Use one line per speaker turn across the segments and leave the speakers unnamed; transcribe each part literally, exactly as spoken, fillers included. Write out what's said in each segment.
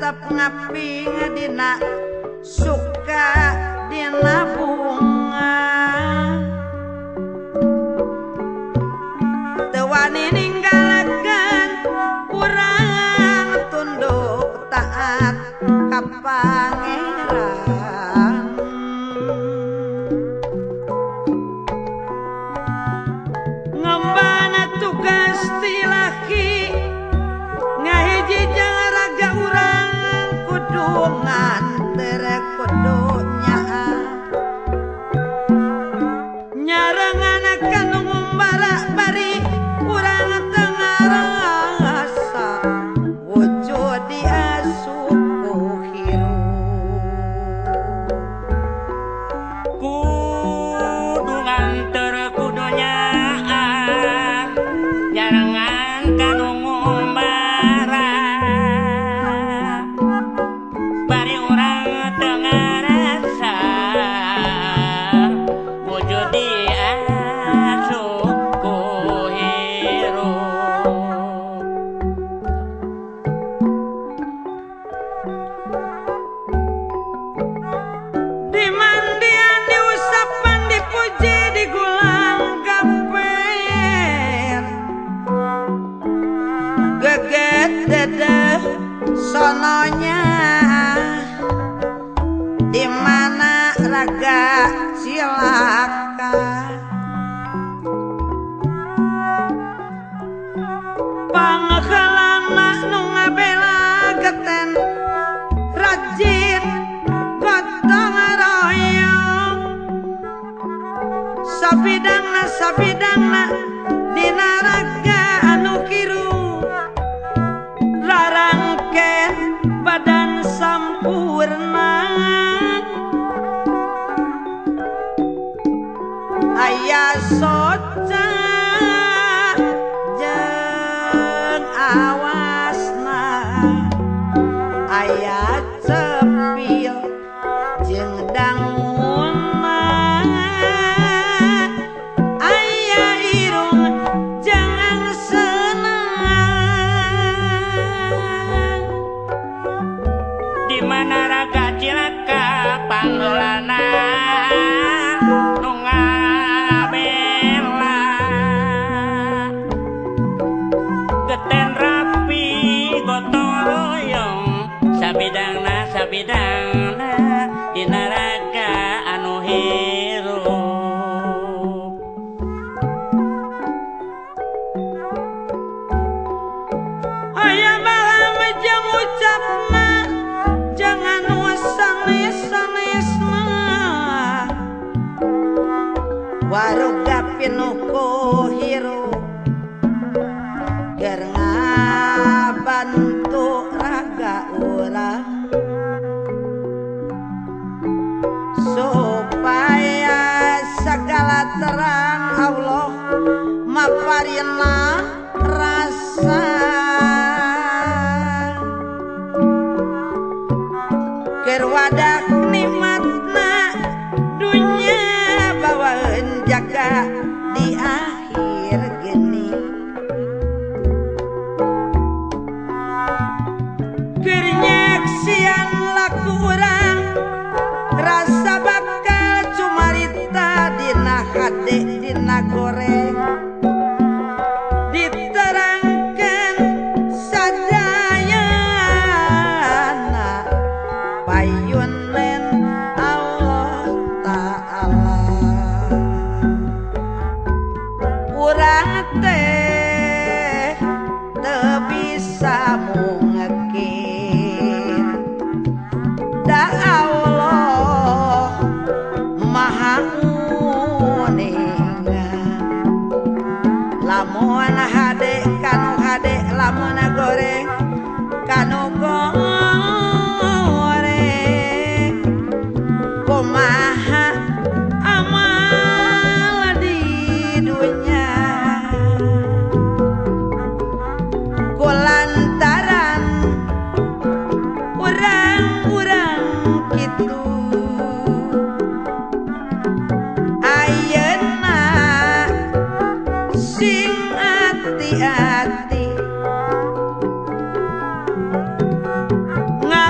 tetep ngaping dina suka dina bunga teu wani ninggalakeun urang tunduk taat ka Pangeran ngembana tugas ti laki ngahiji jeung raga urang kudu nganter kudu nyaa nyarengan kanu ngumbara bari urang teu ngarasa wujud di asup ku hirup
kudu nganter kudu nyaa nyarengan kanu ngumbara bari urang teu ngarasa wujud di asup ku hirup
dimandian diusapan dipuji digulang gaper geget dedeh sononya di mana raga cilaka pangheulana nu ngabela geten rajin gotong royong sabidangna sabidangna dina raga anu kiru larangken badan sampurna aya soca jeung awasna aya cepil jeung dangunna aya irung jeung angsana
di mana raga cilaka pangheulana nu ngabela geten rapi gotong royong sabidangna sabidangna dina raga anu hirup
aya balam jeung ucapna jangan sanes-sanesna waruga pinuku hirup keur ngabantu raga urang supaya segala terang Allah maparina rasa keur wadah nikmatna dunya bawaeun jaga di akhir geni keur nyaksian laku urang rasa bakal cumarita dina hade dina goreng diterangkan sadayana payunen Allah Ta'ala urang teh teu bisa mungkin da Allah maha nguningan lamun hade kanu hade lamun goreng kanu goreng kumaha amal di dunya kulantaran urang-urang kitu ayeuna sing hati-hati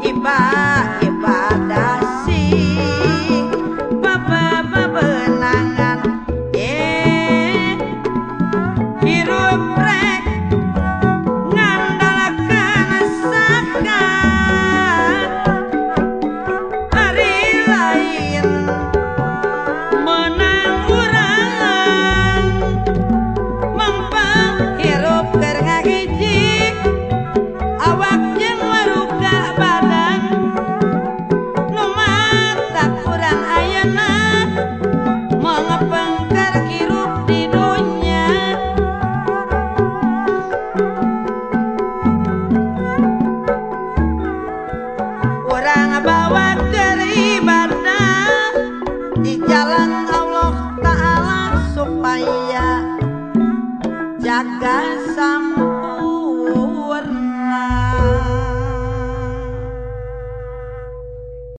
ibadah sih baba bebenangan eh hirup rek ngandalakan sakan hari lain menang urang mempeng hirup keur ngahiji awak jeung waruga badan nu mata kurang ayeuna mengepeng keur hirup di dunya urang bawa